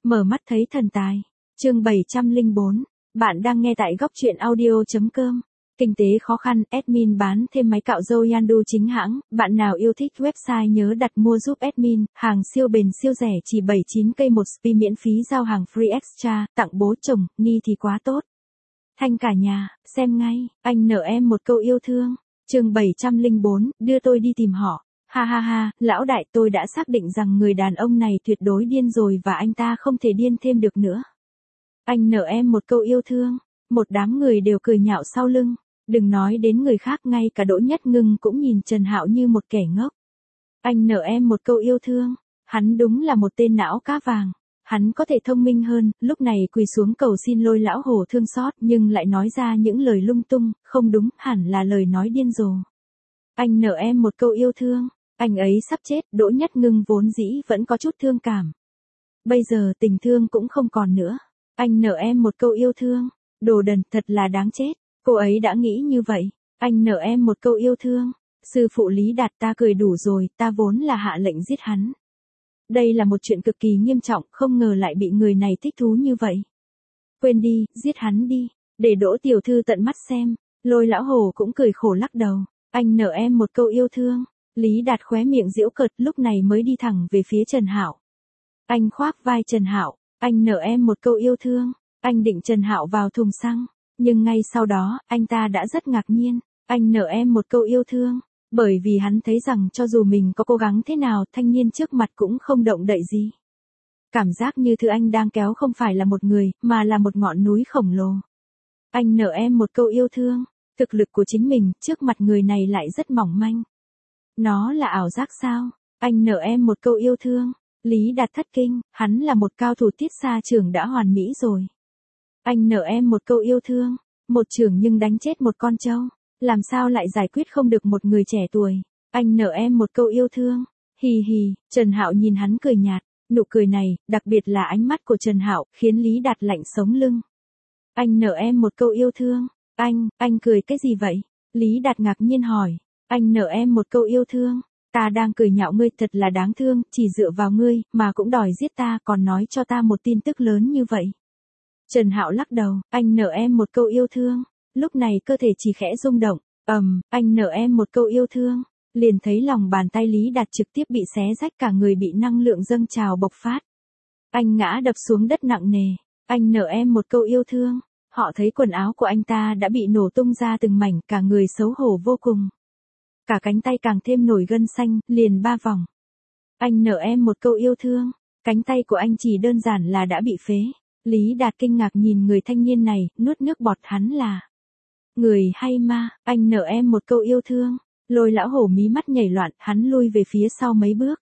Mở mắt thấy thần tài. Chương 704. Bạn đang nghe tại góc truyện audio.com. Kinh tế khó khăn, admin bán thêm máy cạo râu Yandu chính hãng. Bạn nào yêu thích website nhớ đặt mua giúp admin. Hàng siêu bền siêu rẻ chỉ 79k một spi, miễn phí giao hàng free extra. Tặng bố chồng, Ni thì quá tốt. Thanh cả nhà, xem ngay. Anh nợ em một câu yêu thương. Chương 704. Đưa tôi đi tìm họ. Ha ha ha, lão đại, tôi đã xác định rằng người đàn ông này tuyệt đối điên rồi và anh ta không thể điên thêm được nữa. Anh nợ em một câu yêu thương. Một đám người đều cười nhạo sau lưng. Đừng nói đến người khác, ngay cả Đỗ Nhất Ngưng cũng nhìn Trần Hạo như một kẻ ngốc. Anh nợ em một câu yêu thương. Hắn đúng là một tên não cá vàng. Hắn có thể thông minh hơn, lúc này quỳ xuống cầu xin Lôi lão hổ thương xót nhưng lại nói ra những lời lung tung, không đúng, hẳn là lời nói điên rồ. Anh nợ em một câu yêu thương. Anh ấy sắp chết, Đỗ Nhất Ngưng vốn dĩ vẫn có chút thương cảm. Bây giờ tình thương cũng không còn nữa. Anh nợ em một câu yêu thương. Đồ đần, thật là đáng chết. Cô ấy đã nghĩ như vậy. Anh nợ em một câu yêu thương. Sư phụ Lý Đạt, ta cười đủ rồi, ta vốn là hạ lệnh giết hắn. Đây là một chuyện cực kỳ nghiêm trọng, không ngờ lại bị người này thích thú như vậy. Quên đi, giết hắn đi, để Đỗ tiểu thư tận mắt xem. Lôi lão hổ cũng cười khổ lắc đầu. Anh nợ em một câu yêu thương. Lý Đạt khóe miệng giễu cợt, lúc này mới đi thẳng về phía Trần Hạo. Anh khoác vai Trần Hạo. Anh nợ em một câu yêu thương. Anh định Trần Hạo vào thùng xăng, nhưng ngay sau đó, anh ta đã rất ngạc nhiên. Anh nợ em một câu yêu thương, bởi vì hắn thấy rằng cho dù mình có cố gắng thế nào, thanh niên trước mặt cũng không động đậy gì. Cảm giác như thứ anh đang kéo không phải là một người, mà là một ngọn núi khổng lồ. Anh nợ em một câu yêu thương. Thực lực của chính mình, trước mặt người này lại rất mỏng manh. Nó là ảo giác sao? Anh nợ em một câu yêu thương. Lý Đạt thất kinh, hắn là một cao thủ tiết xa trường đã hoàn mỹ rồi. Anh nợ em một câu yêu thương. Một chưởng nhưng đánh chết một con trâu. Làm sao lại giải quyết không được một người trẻ tuổi? Anh nợ em một câu yêu thương. Hì hì, Trần Hạo nhìn hắn cười nhạt. Nụ cười này, đặc biệt là ánh mắt của Trần Hạo, khiến Lý Đạt lạnh sống lưng. Anh nợ em một câu yêu thương. Anh cười cái gì vậy? Lý Đạt ngạc nhiên hỏi. Anh nợ em một câu yêu thương. Ta đang cười nhạo ngươi, thật là đáng thương, chỉ dựa vào ngươi, mà cũng đòi giết ta, còn nói cho ta một tin tức lớn như vậy. Trần Hạo lắc đầu, anh nợ em một câu yêu thương. Lúc này cơ thể chỉ khẽ rung động, anh nợ em một câu yêu thương. Liền thấy lòng bàn tay Lý Đạt trực tiếp bị xé rách, cả người bị năng lượng dâng trào bộc phát. Anh ngã đập xuống đất nặng nề. Anh nợ em một câu yêu thương. Họ thấy quần áo của anh ta đã bị nổ tung ra từng mảnh, cả người xấu hổ vô cùng. Cả cánh tay càng thêm nổi gân xanh, liền 3 vòng. Anh nợ em một câu yêu thương. Cánh tay của anh chỉ đơn giản là đã bị phế. Lý Đạt kinh ngạc nhìn người thanh niên này, nuốt nước bọt, hắn là người hay ma? Anh nợ em một câu yêu thương. Lôi lão hổ mí mắt nhảy loạn, hắn lui về phía sau mấy bước.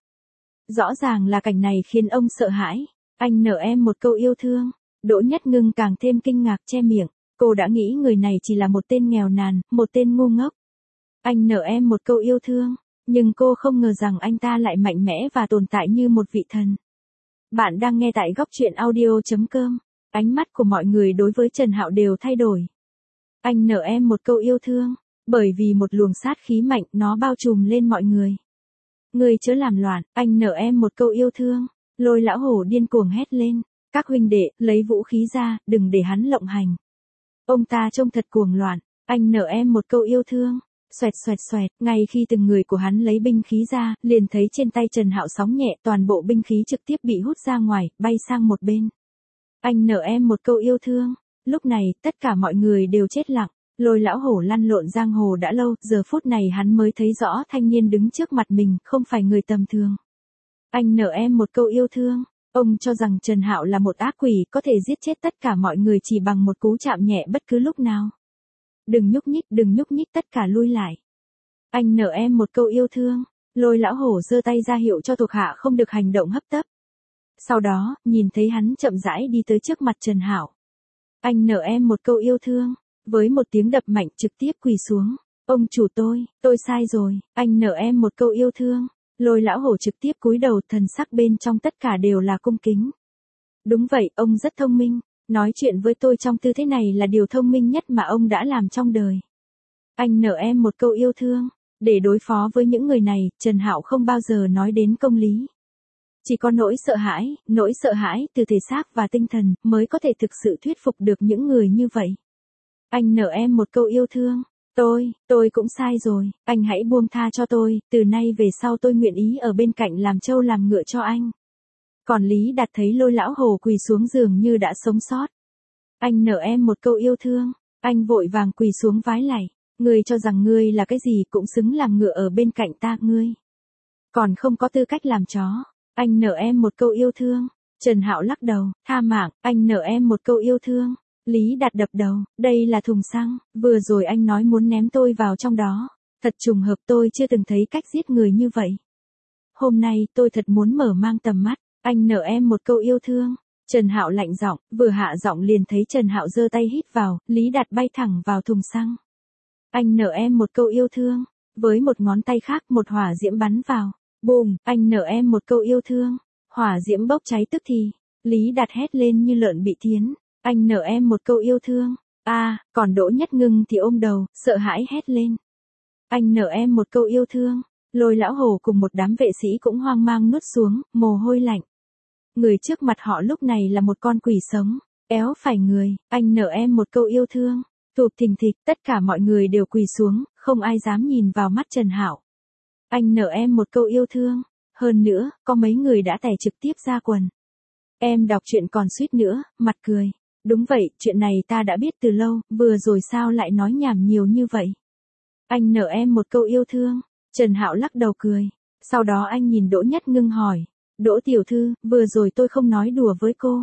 Rõ ràng là cảnh này khiến ông sợ hãi. Anh nợ em một câu yêu thương. Đỗ Nhất Ngưng càng thêm kinh ngạc che miệng. Cô đã nghĩ người này chỉ là một tên nghèo nàn, một tên ngu ngốc. Anh nợ em một câu yêu thương. Nhưng cô không ngờ rằng anh ta lại mạnh mẽ và tồn tại như một vị thần. Bạn đang nghe tại góc truyện audio.com. Ánh mắt của mọi người đối với Trần Hạo đều thay đổi. Anh nợ em một câu yêu thương. Bởi vì một luồng sát khí mạnh, nó bao trùm lên mọi người. Người chớ làm loạn, anh nợ em một câu yêu thương. Lôi lão hổ điên cuồng hét lên. Các huynh đệ, lấy vũ khí ra, đừng để hắn lộng hành. Ông ta trông thật cuồng loạn. Anh nợ em một câu yêu thương. Xoẹt xoẹt xoẹt, ngay khi từng người của hắn lấy binh khí ra, liền thấy trên tay Trần Hạo sóng nhẹ, toàn bộ binh khí trực tiếp bị hút ra ngoài, bay sang một bên. Anh nợ em một câu yêu thương. Lúc này, tất cả mọi người đều chết lặng. Lôi lão hổ lăn lộn giang hồ đã lâu, giờ phút này hắn mới thấy rõ thanh niên đứng trước mặt mình, không phải người tầm thường. Anh nợ em một câu yêu thương. Ông cho rằng Trần Hạo là một ác quỷ, có thể giết chết tất cả mọi người chỉ bằng một cú chạm nhẹ bất cứ lúc nào. Đừng nhúc nhích, tất cả lui lại. Anh nợ em một câu yêu thương. Lôi lão hổ giơ tay ra hiệu cho thuộc hạ không được hành động hấp tấp. Sau đó, nhìn thấy hắn chậm rãi đi tới trước mặt Trần Hạo. Anh nợ em một câu yêu thương. Với một tiếng đập mạnh trực tiếp quỳ xuống. Ông chủ tôi sai rồi, anh nợ em một câu yêu thương. Lôi lão hổ trực tiếp cúi đầu, thần sắc bên trong tất cả đều là cung kính. Đúng vậy, ông rất thông minh. Nói chuyện với tôi trong tư thế này là điều thông minh nhất mà ông đã làm trong đời. Anh nợ em một câu yêu thương. Để đối phó với những người này, Trần Hạo không bao giờ nói đến công lý. Chỉ có nỗi sợ hãi từ thể xác và tinh thần mới có thể thực sự thuyết phục được những người như vậy. Anh nợ em một câu yêu thương. Tôi cũng sai rồi, anh hãy buông tha cho tôi, từ nay về sau tôi nguyện ý ở bên cạnh làm trâu làm ngựa cho anh. Còn Lý Đạt thấy Lôi lão hồ quỳ xuống giường như đã sống sót. Anh nợ em một câu yêu thương, anh vội vàng quỳ xuống vái lạy. Ngươi cho rằng ngươi là cái gì cũng xứng làm ngựa ở bên cạnh ta ngươi. Còn không có tư cách làm chó. Anh nợ em một câu yêu thương. Trần Hạo lắc đầu, tha mạng, anh nợ em một câu yêu thương. Lý Đạt đập đầu, đây là thùng xăng, vừa rồi anh nói muốn ném tôi vào trong đó. Thật trùng hợp tôi chưa từng thấy cách giết người như vậy. Hôm nay tôi thật muốn mở mang tầm mắt, anh nợ em một câu yêu thương. Trần Hạo lạnh giọng, vừa hạ giọng liền thấy Trần Hạo giơ tay hít vào, Lý Đạt bay thẳng vào thùng xăng. Anh nợ em một câu yêu thương. Với một ngón tay khác một hỏa diễm bắn vào. Bùm, anh nợ em một câu yêu thương. Hỏa diễm bốc cháy tức thì. Lý Đạt hét lên như lợn bị thiến. Anh nợ em một câu yêu thương. Còn Đỗ Nhất Ngưng thì ôm đầu, sợ hãi hét lên. Anh nợ em một câu yêu thương. Lôi lão hồ cùng một đám vệ sĩ cũng hoang mang nuốt xuống, mồ hôi lạnh. Người trước mặt họ lúc này là một con quỷ sống, éo phải người, anh nợ em một câu yêu thương. Thụp thình thịch, tất cả mọi người đều quỳ xuống, không ai dám nhìn vào mắt Trần Hạo. Anh nợ em một câu yêu thương. Hơn nữa, có mấy người đã tè trực tiếp ra quần. Em đọc chuyện còn suýt nữa, mặt cười. Đúng vậy, chuyện này ta đã biết từ lâu, vừa rồi sao lại nói nhảm nhiều như vậy? Anh nợ em một câu yêu thương. Trần Hạo lắc đầu cười. Sau đó anh nhìn Đỗ Nhất Ngưng hỏi. Đỗ tiểu thư, vừa rồi tôi không nói đùa với cô.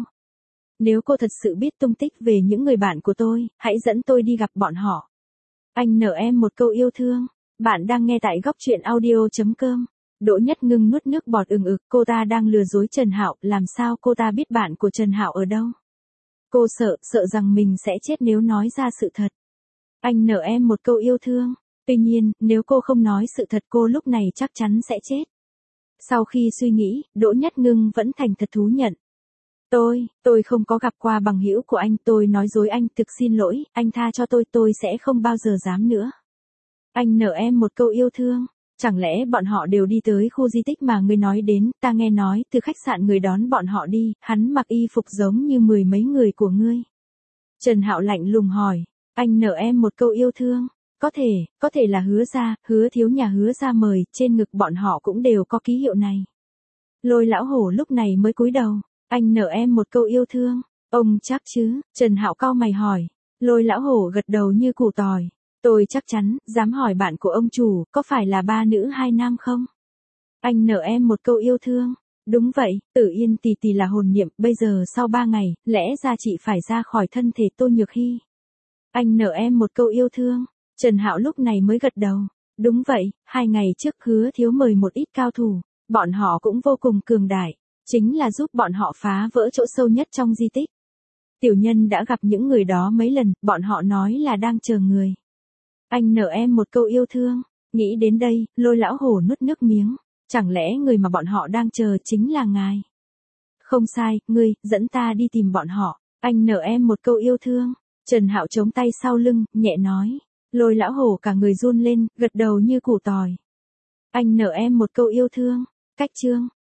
Nếu cô thật sự biết tung tích về những người bạn của tôi, hãy dẫn tôi đi gặp bọn họ. Anh nợ em một câu yêu thương. Bạn đang nghe tại góc truyện audio.com. Đỗ Nhất Ngưng nuốt nước bọt ừng ực, cô ta đang lừa dối Trần Hạo, làm sao cô ta biết bạn của Trần Hạo ở đâu? Cô sợ rằng mình sẽ chết nếu nói ra sự thật. Anh nợ em một câu yêu thương. Tuy nhiên, nếu cô không nói sự thật cô lúc này chắc chắn sẽ chết. Sau khi suy nghĩ, Đỗ Nhất Ngưng vẫn thành thật thú nhận. Tôi không có gặp qua bằng hữu của anh, tôi nói dối anh, thực xin lỗi, anh tha cho tôi sẽ không bao giờ dám nữa. Anh nợ em một câu yêu thương. Chẳng lẽ bọn họ đều đi tới khu di tích mà ngươi nói đến, ta nghe nói, từ khách sạn người đón bọn họ đi, hắn mặc y phục giống như mười mấy người của ngươi. Trần Hạo lạnh lùng hỏi, anh nợ em một câu yêu thương. Có thể là Hứa gia, Hứa thiếu nhà Hứa gia mời, trên ngực bọn họ cũng đều có ký hiệu này. Lôi lão hổ lúc này mới cúi đầu, anh nợ em một câu yêu thương. Ông chắc chứ? Trần Hạo cau mày hỏi. Lôi lão hổ gật đầu như củ tỏi. Tôi chắc chắn, dám hỏi bạn của ông chủ, có phải là 3 nữ 2 nam không? Anh nợ em một câu yêu thương. Đúng vậy, Tử Yên tỷ là hồn niệm, bây giờ sau 3 ngày, lẽ ra chị phải ra khỏi thân thể Tô Nhược Hy. Anh nợ em một câu yêu thương. Trần Hạo lúc này mới gật đầu. Đúng vậy, 2 ngày trước Hứa thiếu mời một ít cao thủ, bọn họ cũng vô cùng cường đại, chính là giúp bọn họ phá vỡ chỗ sâu nhất trong di tích. Tiểu nhân đã gặp những người đó mấy lần, bọn họ nói là đang chờ người. Anh nợ em một câu yêu thương. Nghĩ đến đây, Lôi lão hổ nuốt nước miếng. Chẳng lẽ người mà bọn họ đang chờ chính là ngài? Không sai, ngươi, dẫn ta đi tìm bọn họ. Anh nợ em một câu yêu thương. Trần Hạo chống tay sau lưng, nhẹ nói. Lôi lão hổ cả người run lên, gật đầu như củ tỏi. Anh nợ em một câu yêu thương. Cách chương.